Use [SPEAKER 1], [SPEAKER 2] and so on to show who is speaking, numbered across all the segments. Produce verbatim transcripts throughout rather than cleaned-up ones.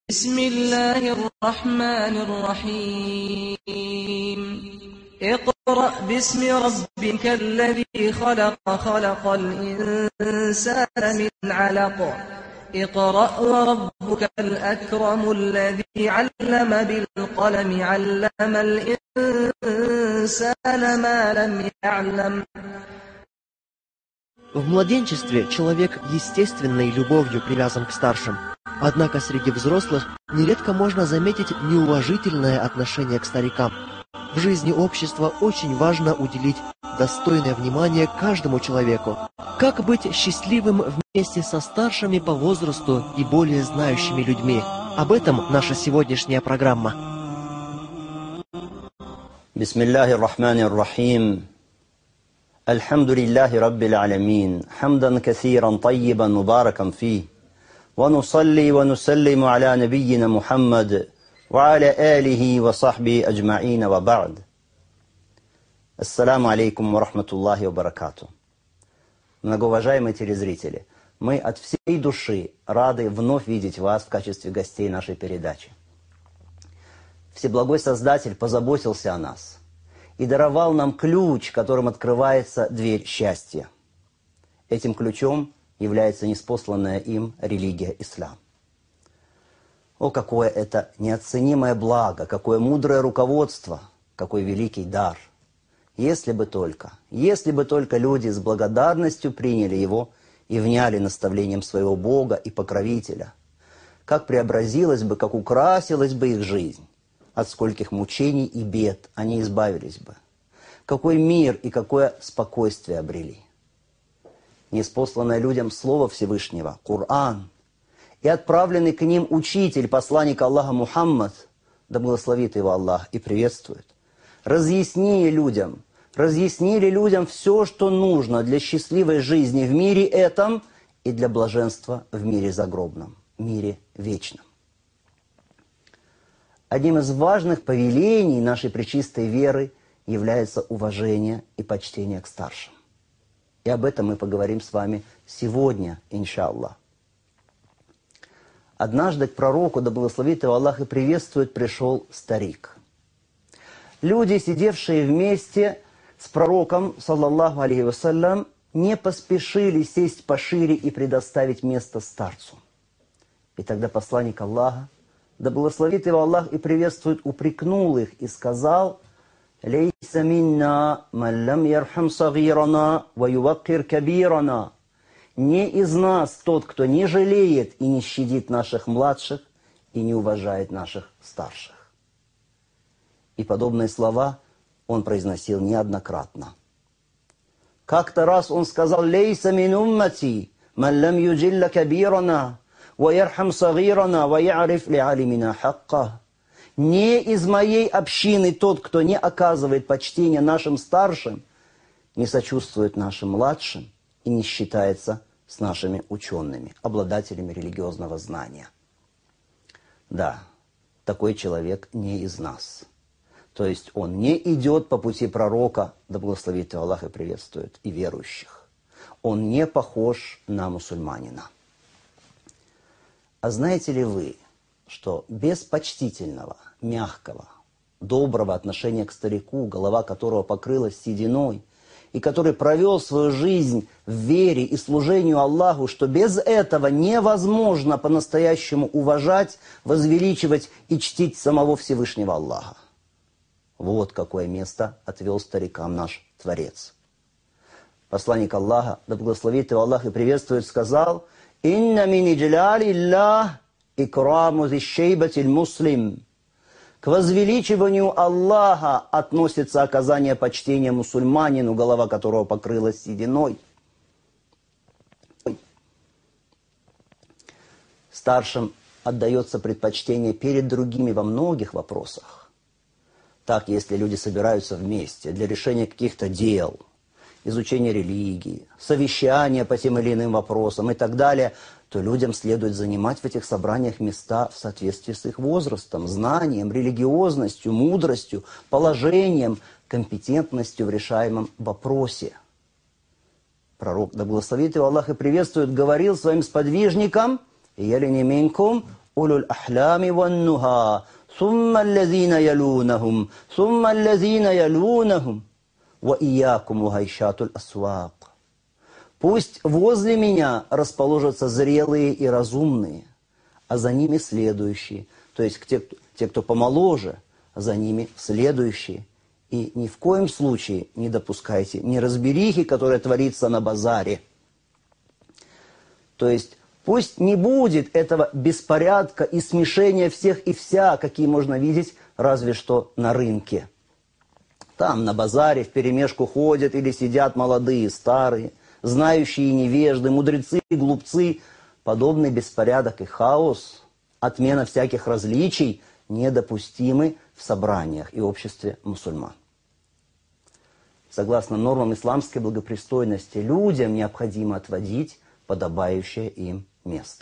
[SPEAKER 1] بسم الله الرحمن الرحيم اقرأ باسم ربك الذي خلق خلق الإنسان من علق اقرأ وربك الأكرم الذي علم بالقلم علم الإنسان ما لم يعلم.
[SPEAKER 2] В младенчестве человек естественной любовью привязан к старшим. Однако среди взрослых нередко можно заметить неуважительное отношение к старикам. В жизни общества очень важно уделить достойное внимание каждому человеку. Как быть счастливым вместе со старшими по возрасту и более знающими людьми? Об этом наша сегодняшняя программа.
[SPEAKER 3] Бисмиллахи рахмани рахим. Альхамдулиллахи раббил аламин. Хамдан касиран таййибан мубаракан фи. ونصلي ونسلم على نبينا محمد وعلى آله وصحبه أجمعين وبعد. Ассаламу алейкум ва рахматуллахи ва баракату. Многоуважаемые телезрители, мы от всей души рады вновь видеть вас в качестве гостей нашей передачи. Всеблагой Создатель позаботился о нас и даровал нам ключ, которым открывается дверь счастья. Этим ключом является ниспосланная им религия ислам. О, какое это неоценимое благо, какое мудрое руководство, какой великий дар! Если бы только, если бы только люди с благодарностью приняли его и вняли наставлением своего Бога и покровителя, как преобразилась бы, как украсилась бы их жизнь, от скольких мучений и бед они избавились бы, какой мир и какое спокойствие обрели. Ниспосланное людям Слово Всевышнего, Коран, и отправленный к ним учитель, посланник Аллаха Мухаммад, да благословит его Аллах и приветствует, разъяснили людям, разъяснили людям все, что нужно для счастливой жизни в мире этом и для блаженства в мире загробном, мире вечном. Одним из важных повелений нашей пречистой веры является уважение и почтение к старшим. И об этом мы поговорим с вами сегодня, иншаллах. Однажды к пророку, да благословит его Аллах и приветствует, пришел старик. Люди, сидевшие вместе с пророком, саллаллаху алейхи вассалям, не поспешили сесть пошире и предоставить место старцу. И тогда посланник Аллаха, да благословит его Аллах и приветствует, упрекнул их и сказал: «Лейса минна ман лам ярхам сагирана ва юваккир кабирана». Не из нас тот, кто не жалеет и не щадит наших младших и не уважает наших старших. И подобные слова он произносил неоднократно. Как-то раз он сказал: «Лейса мин уммати ман лам юджилля кабирана ва ярхам сагирана ва я'риф ли алимина хакка». Не из моей общины тот, кто не оказывает почтения нашим старшим, не сочувствует нашим младшим и не считается с нашими учеными, обладателями религиозного знания. Да, такой человек не из нас. То есть он не идет по пути пророка, да благословит его Аллах и приветствует, и верующих. Он не похож на мусульманина. А знаете ли вы, что без почтительного, мягкого, доброго отношения к старику, голова которого покрылась сединой, и который провел свою жизнь в вере и служению Аллаху, что без этого невозможно по-настоящему уважать, возвеличивать и чтить самого Всевышнего Аллаха. Вот какое место отвел старикам наш Творец. Посланник Аллаха, да благословит его Аллах и приветствует, сказал: «Инна мин иджлалиллах икраму зишшейбатиль муслим». К возвеличиванию Аллаха относится оказание почтения мусульманину, голова которого покрылась сединой. Старшим отдается предпочтение перед другими во многих вопросах. Так, если люди собираются вместе для решения каких-то дел, изучения религии, совещания по тем или иным вопросам и так далее, то людям следует занимать в этих собраниях места в соответствии с их возрастом, знанием, религиозностью, мудростью, положением, компетентностью в решаемом вопросе. Пророк, да благословит его Аллах и приветствует, говорил своим сподвижникам: «Яли не минкум улюль ахлями ван нуха, сумма аллазина ялунахум, сумма аллазина ялунахум, ва иякум угайшатуль асвак. Пусть возле меня расположатся зрелые и разумные, а за ними следующие, то есть те, те, кто помоложе, а за ними следующие. И ни в коем случае не допускайте неразберихи, которая творится на базаре. То есть пусть не будет этого беспорядка и смешения всех и вся, какие можно видеть разве что на рынке. Там на базаре вперемешку ходят или сидят молодые, старые, знающие и невежды, мудрецы и глупцы. Подобный беспорядок и хаос, отмена всяких различий недопустимы в собраниях и обществе мусульман. Согласно нормам исламской благопристойности, людям необходимо отводить подобающее им место.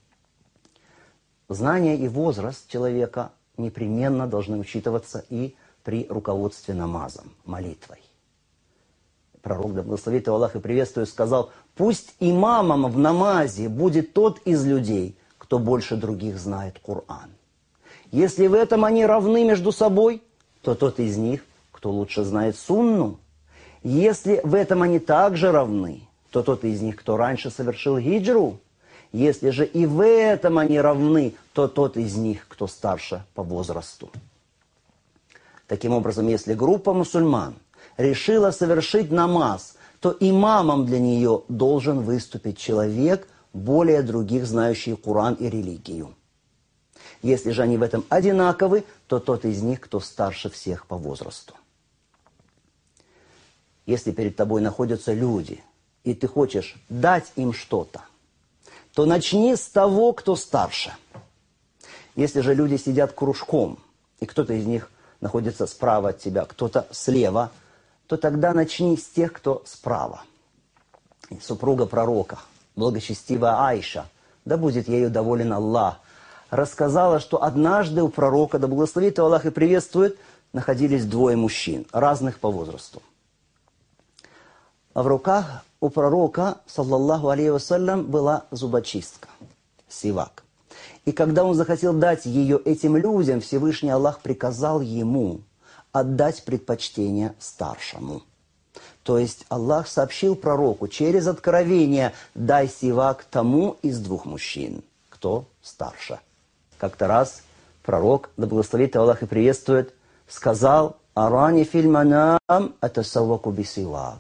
[SPEAKER 3] Знание и возраст человека непременно должны учитываться и при руководстве намазом, молитвой. Пророк, да благословит его Аллах и приветствует, сказал: «Пусть имамом в намазе будет тот из людей, кто больше других знает Коран. Если в этом они равны между собой, то тот из них, кто лучше знает сунну. Если в этом они также равны, то тот из них, кто раньше совершил хиджру. Если же и в этом они равны, то тот из них, кто старше по возрасту». Таким образом, если группа мусульман решила совершить намаз, то имамом для нее должен выступить человек, более других знающий Коран и религию. Если же они в этом одинаковы, то тот из них, кто старше всех по возрасту. Если перед тобой находятся люди, и ты хочешь дать им что-то, то начни с того, кто старше. Если же люди сидят кружком, и кто-то из них находится справа от тебя, кто-то слева, то тогда начни с тех, кто справа. И супруга пророка, благочестивая Айша, да будет ею доволен Аллах, рассказала, что однажды у пророка, да благословит его Аллах и приветствует, находились двое мужчин, разных по возрасту. А в руках у пророка, саллаллаху алейхи вассалям, была зубочистка, сивак. И когда он захотел дать ее этим людям, Всевышний Аллах приказал ему отдать предпочтение старшему. То есть Аллах сообщил пророку через откровение: дай сивак тому из двух мужчин, кто старше. Как-то раз пророк, да благословит его Аллах и приветствует, сказал: «Арани филь манам атасавваку бисивак.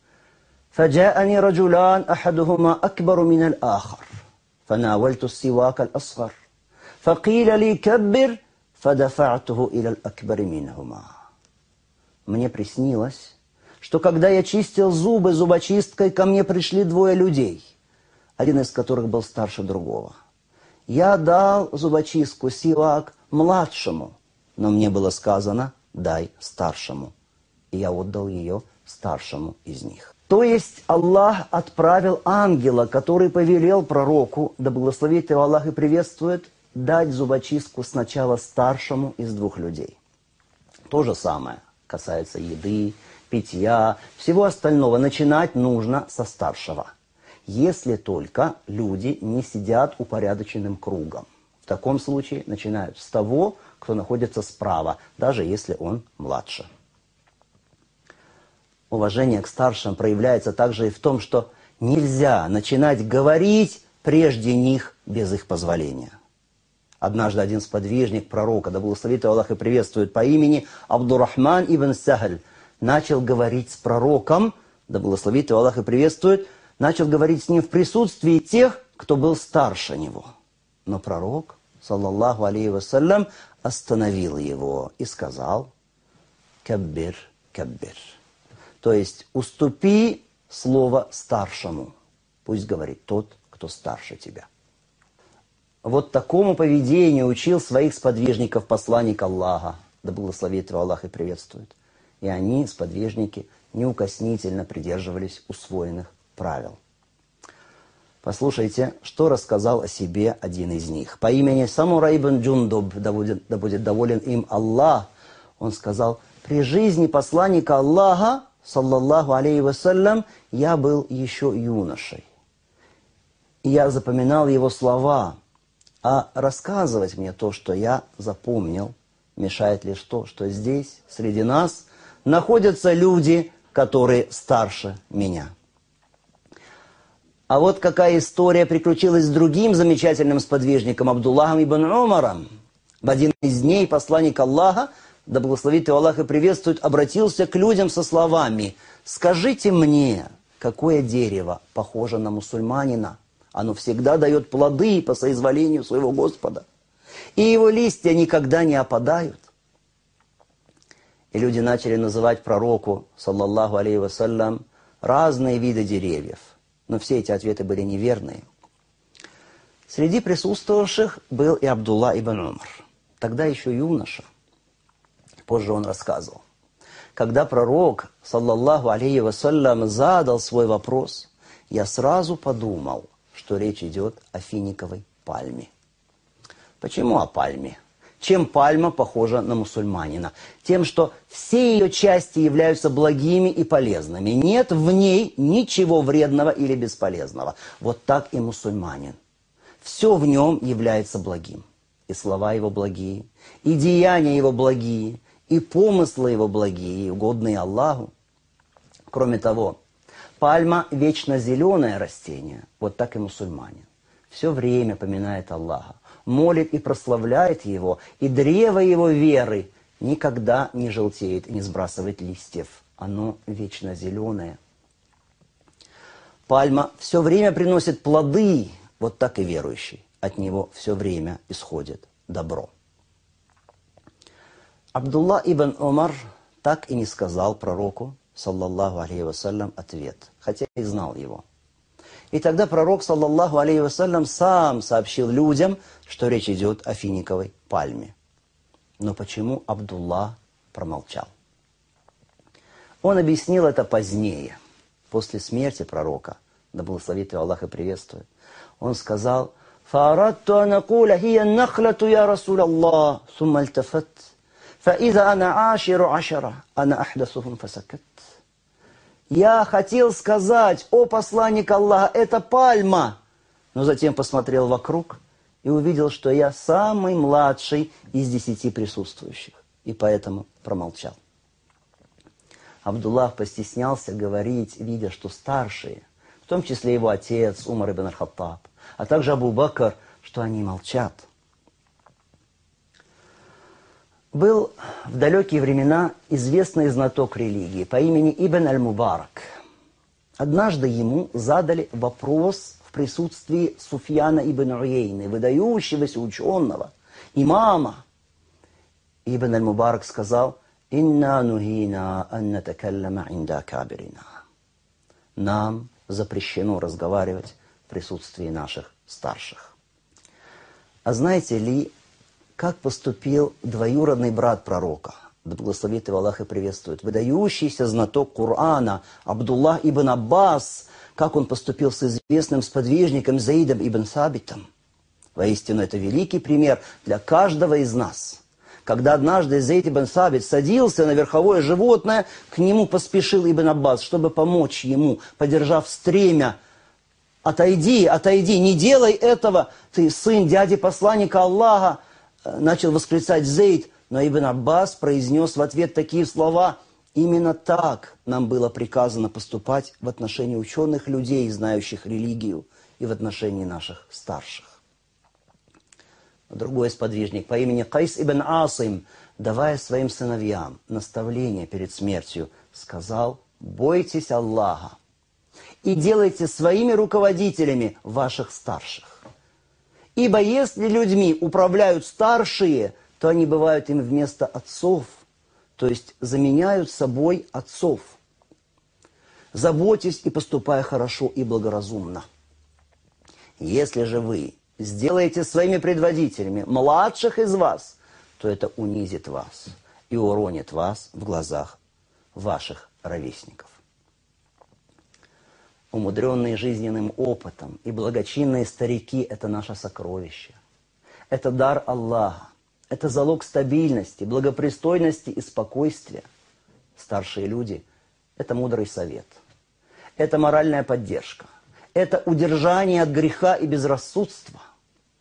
[SPEAKER 3] فجاءني رجلان أحدهما أكبر من الآخر فناولت السواك الأصغر فقيل لي كبر فدفعته إلى الأكبر منهما». Мне приснилось, что когда я чистил зубы зубочисткой, ко мне пришли двое людей, один из которых был старше другого. Я дал зубочистку сивак младшему, но мне было сказано: дай старшему. И я отдал ее старшему из них. То есть Аллах отправил ангела, который повелел пророку, да благословит его Аллах и приветствует, дать зубочистку сначала старшему из двух людей. То же самое касается еды, питья, всего остального. Начинать нужно со старшего. Если только люди не сидят упорядоченным кругом. В таком случае начинают с того, кто находится справа, даже если он младше. Уважение к старшим проявляется также и в том, что нельзя начинать говорить прежде них без их позволения. Однажды один сподвижник пророка, да благословит его Аллах и приветствует, по имени Абдурахман ибн Сахль, начал говорить с пророком, да благословит его Аллах и приветствует, начал говорить с ним в присутствии тех, кто был старше него. Но пророк, саллаллаху алейхи вассалям, остановил его и сказал: «Каббир, каббир». То есть уступи слово старшему. Пусть говорит тот, кто старше тебя. Вот такому поведению учил своих сподвижников посланник Аллаха, да благословит его Аллах и приветствует. И они, сподвижники, неукоснительно придерживались усвоенных правил. Послушайте, что рассказал о себе один из них. По имени Самура ибн Джундуб, да будет, да будет доволен им Аллах, он сказал: при жизни посланника Аллаха, саллаллаху алейхи вассалям, я был еще юношей. И я запоминал его слова: а рассказывать мне то, что я запомнил. Мешает лишь то, что здесь, среди нас, находятся люди, которые старше меня. А вот какая история приключилась с другим замечательным сподвижником Абдуллахом ибн Умаром. В один из дней посланник Аллаха, да благословит его Аллах и приветствует, обратился к людям со словами: «Скажите мне, какое дерево похоже на мусульманина? Оно всегда дает плоды по соизволению своего Господа, и его листья никогда не опадают». И люди начали называть пророку, саллаллаху алейхи вассалям, разные виды деревьев. Но все эти ответы были неверные. Среди присутствовавших был и Абдулла ибн Умар, тогда еще юноша. Позже он рассказывал: когда пророк, саллаллаху алейхи вассалям, задал свой вопрос, я сразу подумал, что речь идет о финиковой пальме. Почему о пальме? Чем пальма похожа на мусульманина? Тем, что все ее части являются благими и полезными. Нет в ней ничего вредного или бесполезного. Вот так и мусульманин. Все в нем является благим. И слова его благие, и деяния его благие, и помыслы его благие, и угодные Аллаху. Кроме того, пальма – вечно зеленое растение. Вот так и мусульманин. Все время поминает Аллаха, молит и прославляет Его, и древо Его веры никогда не желтеет и не сбрасывает листьев. Оно вечно зеленое. Пальма все время приносит плоды, вот так и верующий. От него все время исходит добро. Абдулла ибн Умар так и не сказал пророку, саллаллаху алейхи вассалям, ответ, хотя и знал его. И тогда пророк, саллаллаху алейхи вассалям, сам сообщил людям, что речь идет о финиковой пальме. Но почему Абдулла промолчал? Он объяснил это позднее, после смерти пророка, да благословит его Аллах и приветствует. Он сказал: «Фаарадту ан акуля хия нахлату я Расул Аллах, сумма альтафат, фаиза ана аширу ашара, ана ахдасухум фасакат». Я хотел сказать: «О посланник Аллаха, это пальма!» Но затем посмотрел вокруг и увидел, что я самый младший из десяти присутствующих, и поэтому промолчал. Абдуллах постеснялся говорить, видя, что старшие, в том числе его отец Умар ибн аль-Хаттаб, а также Абу Бакр, что они молчат. Был в далекие времена известный знаток религии по имени Ибн аль-Мубарак. Однажды ему задали вопрос в присутствии Суфьяна ибн Уейны, выдающегося ученого, имама. Ибн аль-Мубарак сказал: «Инна нухина ан натакаллама инда акабирина». Нам запрещено разговаривать в присутствии наших старших. А знаете ли, как поступил двоюродный брат пророка, да благословит его Аллах и приветствует, выдающийся знаток Корана Абдуллах ибн Аббас, как он поступил с известным сподвижником Заидом ибн Сабитом? Воистину, это великий пример для каждого из нас. Когда однажды Заид ибн Сабит садился на верховое животное, к нему поспешил ибн Аббас, чтобы помочь ему, подержав стремя. «Отойди, отойди, не делай этого, ты сын дяди посланника Аллаха», начал восклицать Зейд, но Ибн Аббас произнес в ответ такие слова: «Именно так нам было приказано поступать в отношении ученых людей, знающих религию, и в отношении наших старших». Другой сподвижник по имени Кайс ибн Асим, давая своим сыновьям наставление перед смертью, сказал: «Бойтесь Аллаха и делайте своими руководителями ваших старших. Ибо если людьми управляют старшие, то они бывают им вместо отцов, то есть заменяют собой отцов. Заботьтесь и поступая хорошо и благоразумно. Если же вы сделаете своими предводителями младших из вас, то это унизит вас и уронит вас в глазах ваших ровесников». Умудренные жизненным опытом и благочинные старики – это наше сокровище. Это дар Аллаха. Это залог стабильности, благопристойности и спокойствия. Старшие люди – это мудрый совет. Это моральная поддержка. Это удержание от греха и безрассудства.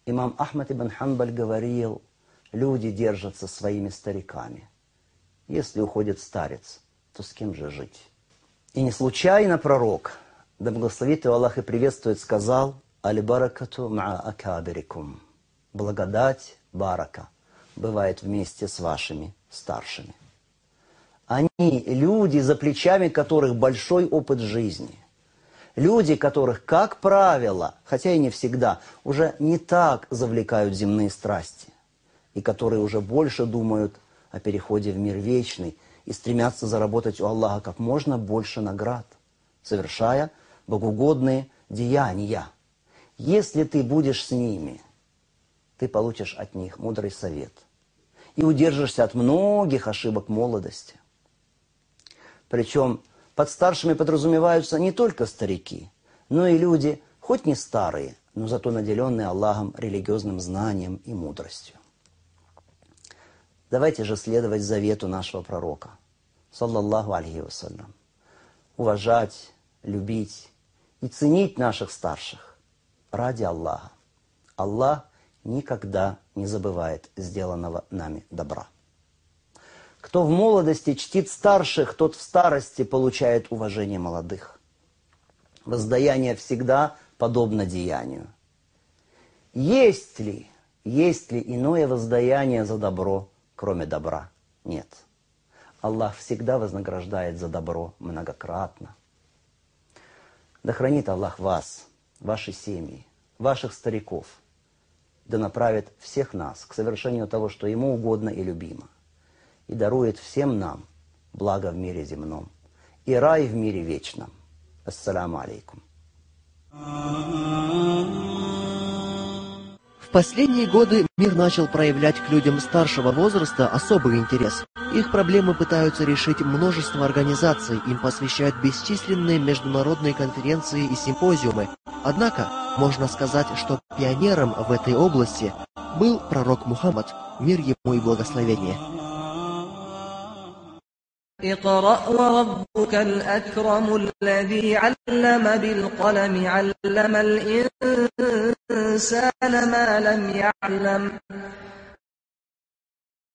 [SPEAKER 3] Имам Ахмад ибн Ханбаль говорил, люди держатся своими стариками. Если уходит старец, то с кем же жить? И не случайно пророк, да благословит его Аллах и приветствует, сказал: «Аль-баракату ма акабирикум». Благодать, барака, бывает вместе с вашими старшими. Они люди, за плечами которых большой опыт жизни. Люди, которых, как правило, хотя и не всегда, уже не так завлекают земные страсти. И которые уже больше думают о переходе в мир вечный и стремятся заработать у Аллаха как можно больше наград, совершая богоугодные деяния. Если ты будешь с ними, ты получишь от них мудрый совет и удержишься от многих ошибок молодости. Причем под старшими подразумеваются не только старики, но и люди, хоть не старые, но зато наделенные Аллахом религиозным знанием и мудростью. Давайте же следовать завету нашего пророка, саллаллаху алейхи вассалям, уважать, любить и ценить наших старших ради Аллаха. Аллах никогда не забывает сделанного нами добра. Кто в молодости чтит старших, тот в старости получает уважение молодых. Воздаяние всегда подобно деянию. Есть ли, есть ли иное воздаяние за добро, кроме добра? Нет. Аллах всегда вознаграждает за добро многократно. Да хранит Аллах вас, ваши семьи, ваших стариков, да направит всех нас к совершению того, что Ему угодно и любимо, и дарует всем нам благо в мире земном и рай в мире вечном. Ассаламу алейкум.
[SPEAKER 2] В последние годы мир начал проявлять к людям старшего возраста особый интерес. Их проблемы пытаются решить множество организаций, им посвящают бесчисленные международные конференции и симпозиумы. Однако, можно сказать, что пионером в этой области был пророк Мухаммад, мир ему и благословение.
[SPEAKER 1] اقرأ وربك الأكرم الذي علم بالقلم علم الإنسان ما لم يعلم